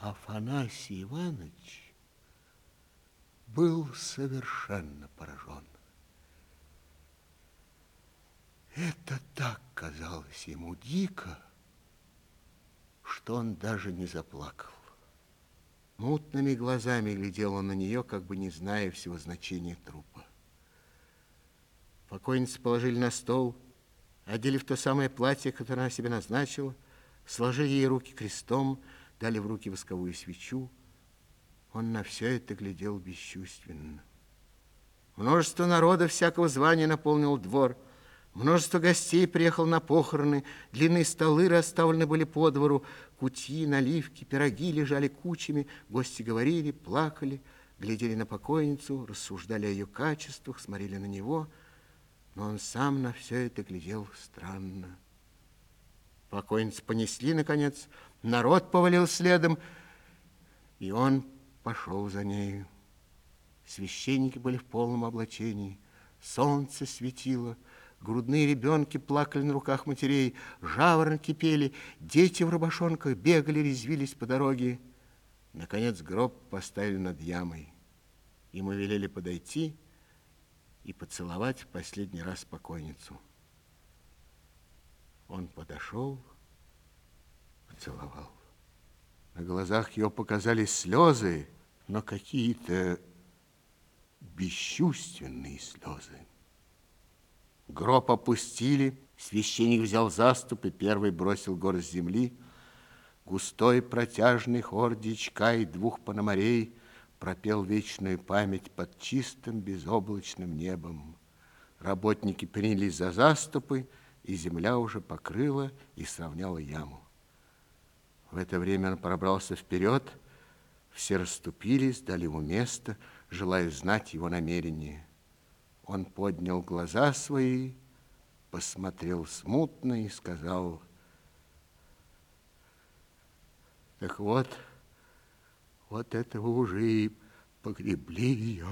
Афанасий Иванович был совершенно поражен. Это так казалось ему дико, что он даже не заплакал. Мутными глазами глядел он на нее, как бы не зная всего значения трупа. Покойницу положили на стол, одели в то самое платье, которое она себе назначила, сложили ей руки крестом, дали в руки восковую свечу. Он на все это глядел бесчувственно. Множество народа всякого звания наполнил двор. Множество гостей приехало на похороны. Длинные столы расставлены были по двору. Кутьи, наливки, пироги лежали кучами. Гости говорили, плакали, глядели на покойницу, рассуждали о ее качествах, смотрели на него. Но он сам на все это глядел странно. Покойницу понесли, наконец. Народ повалил следом, и он пошел за нею. Священники были в полном облачении. Солнце светило. Грудные ребенки плакали на руках матерей. Жаворонки пели. Дети в рубашонках бегали, резвились по дороге. Наконец гроб поставили над ямой. Ему велели подойти и поцеловать в последний раз покойницу. Он подошел, поцеловал. На глазах его показались слезы, но какие-то бесчувственные слезы. Гроб опустили, священник взял заступ и первый бросил горсть земли. Густой протяжный хор дьячка и двух пономарей пропел вечную память под чистым безоблачным небом. Работники принялись за заступы, и земля уже покрыла и сравняла яму. В это время он пробрался вперед, все расступились, дали ему место, желая знать его намерение. Он поднял глаза свои, посмотрел смутно и сказал: так вот этого уже и погребли ее.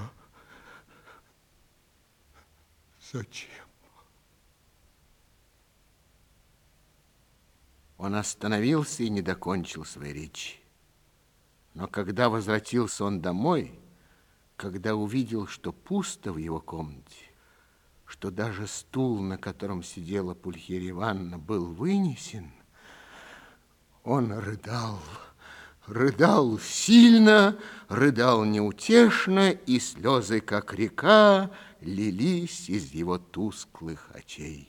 Зачем? Он остановился и не докончил своей речи. Но когда возвратился он домой, когда увидел, что пусто в его комнате, что даже стул, на котором сидела Пульхерия Ивановна, был вынесен, он рыдал, рыдал сильно, рыдал неутешно, и слезы, как река, лились из его тусклых очей.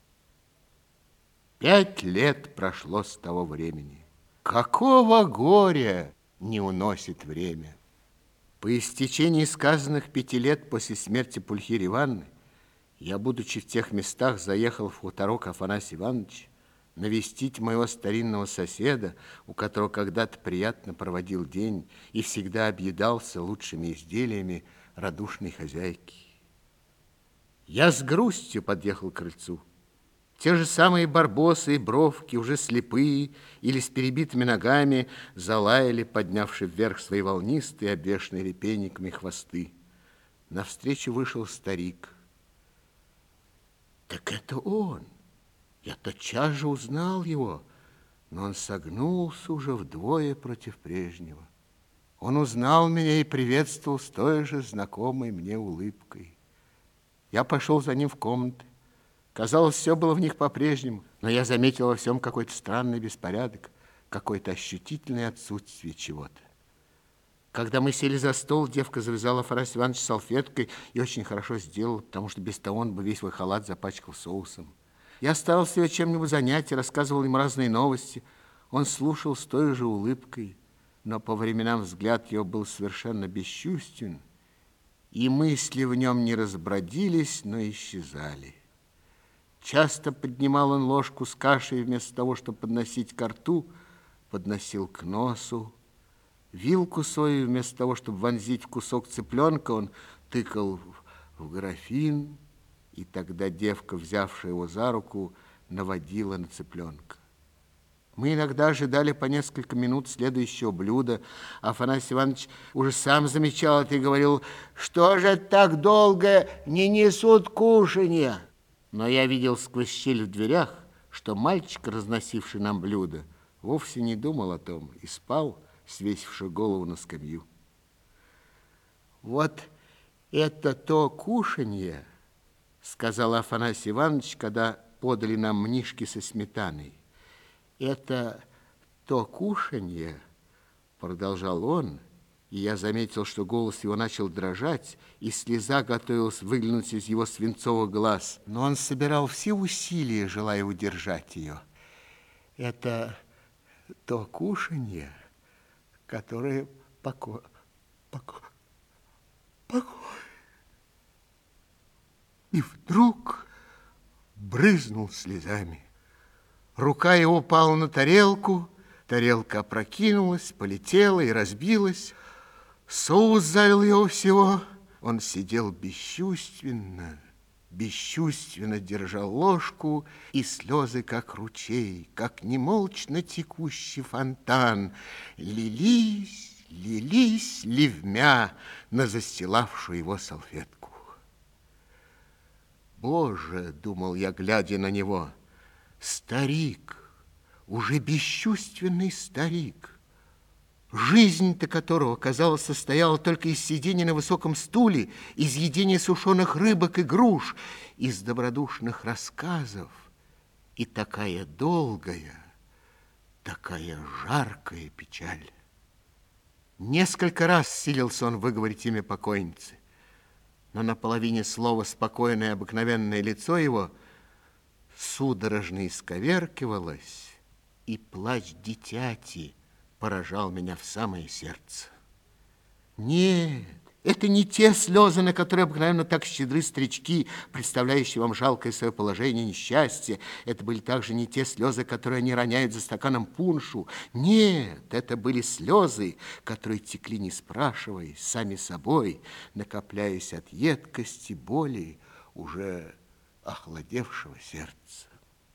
5 лет прошло с того времени. Какого горя не уносит время! По истечении сказанных 5 лет после смерти Пульхерии Ивановны я, будучи в тех местах, заехал в хуторок Афанасия Ивановича навестить моего старинного соседа, у которого когда-то приятно проводил день и всегда объедался лучшими изделиями радушной хозяйки. Я с грустью подъехал к крыльцу. Те же самые барбосы и бровки, уже слепые или с перебитыми ногами, залаяли, поднявши вверх свои волнистые, обвешанные репейниками хвосты. Навстречу вышел старик. Так это он. Я тотчас же узнал его, но он согнулся уже вдвое против прежнего. Он узнал меня и приветствовал с той же знакомой мне улыбкой. Я пошел за ним в комнаты. Казалось, все было в них по-прежнему, но я заметил во всем какой-то странный беспорядок, какое-то ощутительное отсутствие чего-то. Когда мы сели за стол, девка завязала Афанасия Ивановича салфеткой и очень хорошо сделала, потому что без того он бы весь свой халат запачкал соусом. Я старался его чем-нибудь занять и рассказывал ему разные новости. Он слушал с той же улыбкой, но по временам взгляд его был совершенно бесчувствен, и мысли в нем не разбродились, но исчезали. Часто поднимал он ложку с кашей, вместо того, чтобы подносить ко рту, подносил к носу. Вилку свою, вместо того, чтобы вонзить в кусок цыпленка, он тыкал в графин, и тогда девка, взявшая его за руку, наводила на цыпленка. Мы иногда ожидали по несколько минут следующего блюда. Афанасий Иванович уже сам замечал это и говорил: что же так долго не несут кушанья? Но я видел сквозь щель в дверях, что мальчик, разносивший нам блюдо, вовсе не думал о том и спал, свесивши голову на скамью. «Вот это то кушанье, — сказал Афанасий Иванович, когда подали нам мнишки со сметаной. Это то кушанье, — продолжал он, и я заметил, что голос его начал дрожать, и слеза готовилась выглянуть из его свинцовых глаз. Но он собирал все усилия, желая удержать ее. Это то кушанье, которое покой. И вдруг брызнул слезами. Рука его упала на тарелку, тарелка опрокинулась, полетела и разбилась. Соус залил его всего. Он сидел бесчувственно, бесчувственно держал ложку, и слезы, как ручей, как немолчно текущий фонтан, лились, лились ливмя на застилавшую его салфетку. Боже, думал я, глядя на него, старик, уже бесчувственный старик, жизнь-то которого, казалось, состояла только из сидения на высоком стуле, из едения сушеных рыбок и груш, из добродушных рассказов, и такая долгая, такая жаркая печаль. Несколько раз силился он выговорить имя покойницы, но на половине слова спокойное обыкновенное лицо его судорожно исковеркивалось, и плач дитяти поражал меня в самое сердце. Нет, это не те слезы, на которые обыкновенно так щедры старички, представляющие вам жалкое свое положение и несчастье. Это были также не те слезы, которые они роняют за стаканом пуншу. Нет, это были слезы, которые текли, не спрашиваясь, сами собой, накопляясь от едкости, боли, уже охладевшего сердца.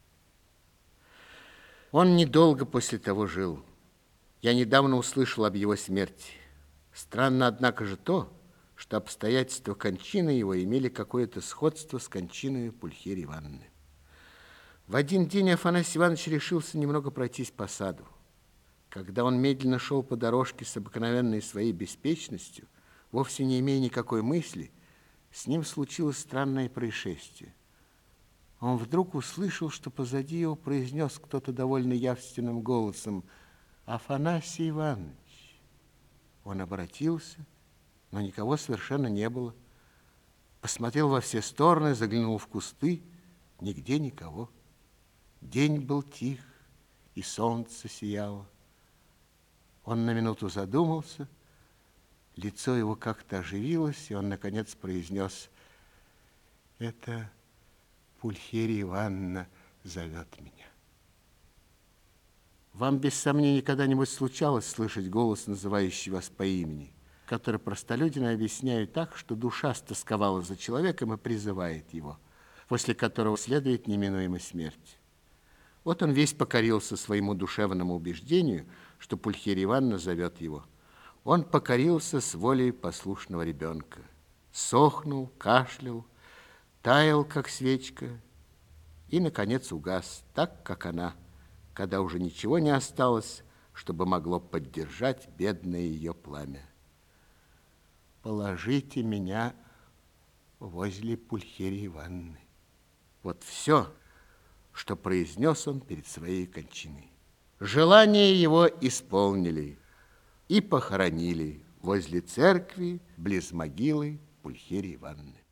Он недолго после того жил. Я недавно услышал об его смерти. Странно, однако же, то, что обстоятельства кончины его имели какое-то сходство с кончиной Пульхерии Ивановны. В один день Афанасий Иванович решился немного пройтись по саду. Когда он медленно шел по дорожке с обыкновенной своей беспечностью, вовсе не имея никакой мысли, с ним случилось странное происшествие. Он вдруг услышал, что позади его произнес кто-то довольно явственным голосом: «Афанасий Иванович». Он обратился, но никого совершенно не было. Посмотрел во все стороны, заглянул в кусты, нигде никого. День был тих, и солнце сияло. Он на минуту задумался, лицо его как-то оживилось, и он, наконец, произнес: «Это Пульхерия Ивановна зовет меня». Вам, без сомнения, когда-нибудь случалось слышать голос, называющий вас по имени, который простолюдины объясняют так, что душа стосковала за человеком и призывает его, после которого следует неминуемая смерть. Вот он весь покорился своему душевному убеждению, что Пульхерия Ивановна зовет его. Он покорился с волей послушного ребенка. Сохнул, кашлял, таял, как свечка, и, наконец, угас, так, как она, когда уже ничего не осталось, чтобы могло поддержать бедное ее пламя. «Положите меня возле Пульхерии Ивановны». Вот все, что произнес он перед своей кончиной. Желание его исполнили и похоронили возле церкви, близ могилы Пульхерии Ивановны.